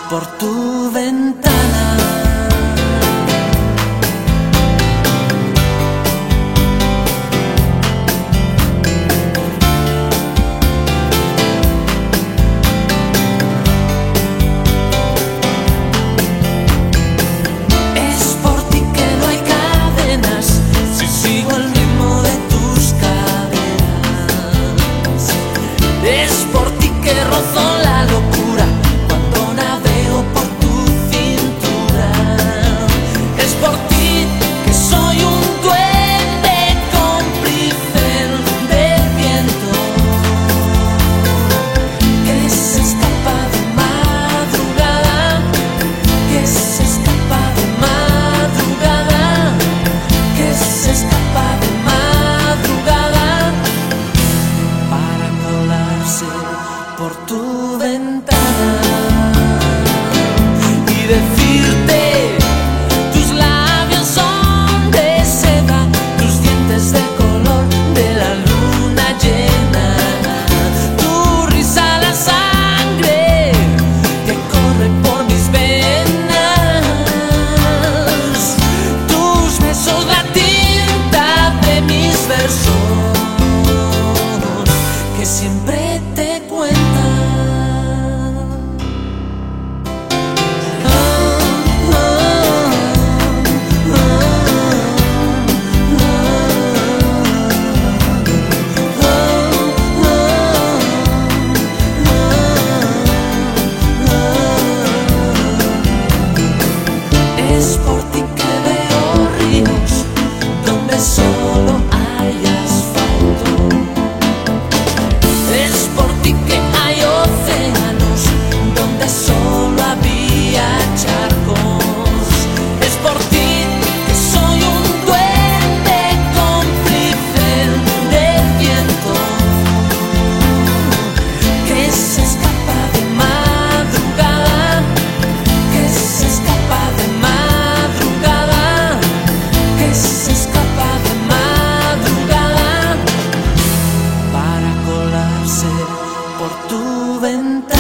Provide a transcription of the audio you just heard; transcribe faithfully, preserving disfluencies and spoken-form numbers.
por tu ventana. Es por ti que rozo la locura cuando navego por tu cintura. Es por ti que soy un duende cómplice del viento que se escapa de madrugada, que se escapa de madrugada, que se escapa de madrugada para colarse por tu ventana y decirte: tus labios son de seda, tus dientes de color de la luna llena, tu risa la sangre que corre por mis venas, tus besos la tinta de mis versos que siempre te cuentan. Es por ti que veo ríos donde solo hay asfalto. Es por ti que hay océanos donde solo había charcos. Es por ti que soy un duende cómplice del viento que se escapa de madrugada, que se escapa de madrugada, que se escapa de madrugada para colarse por tu ventana.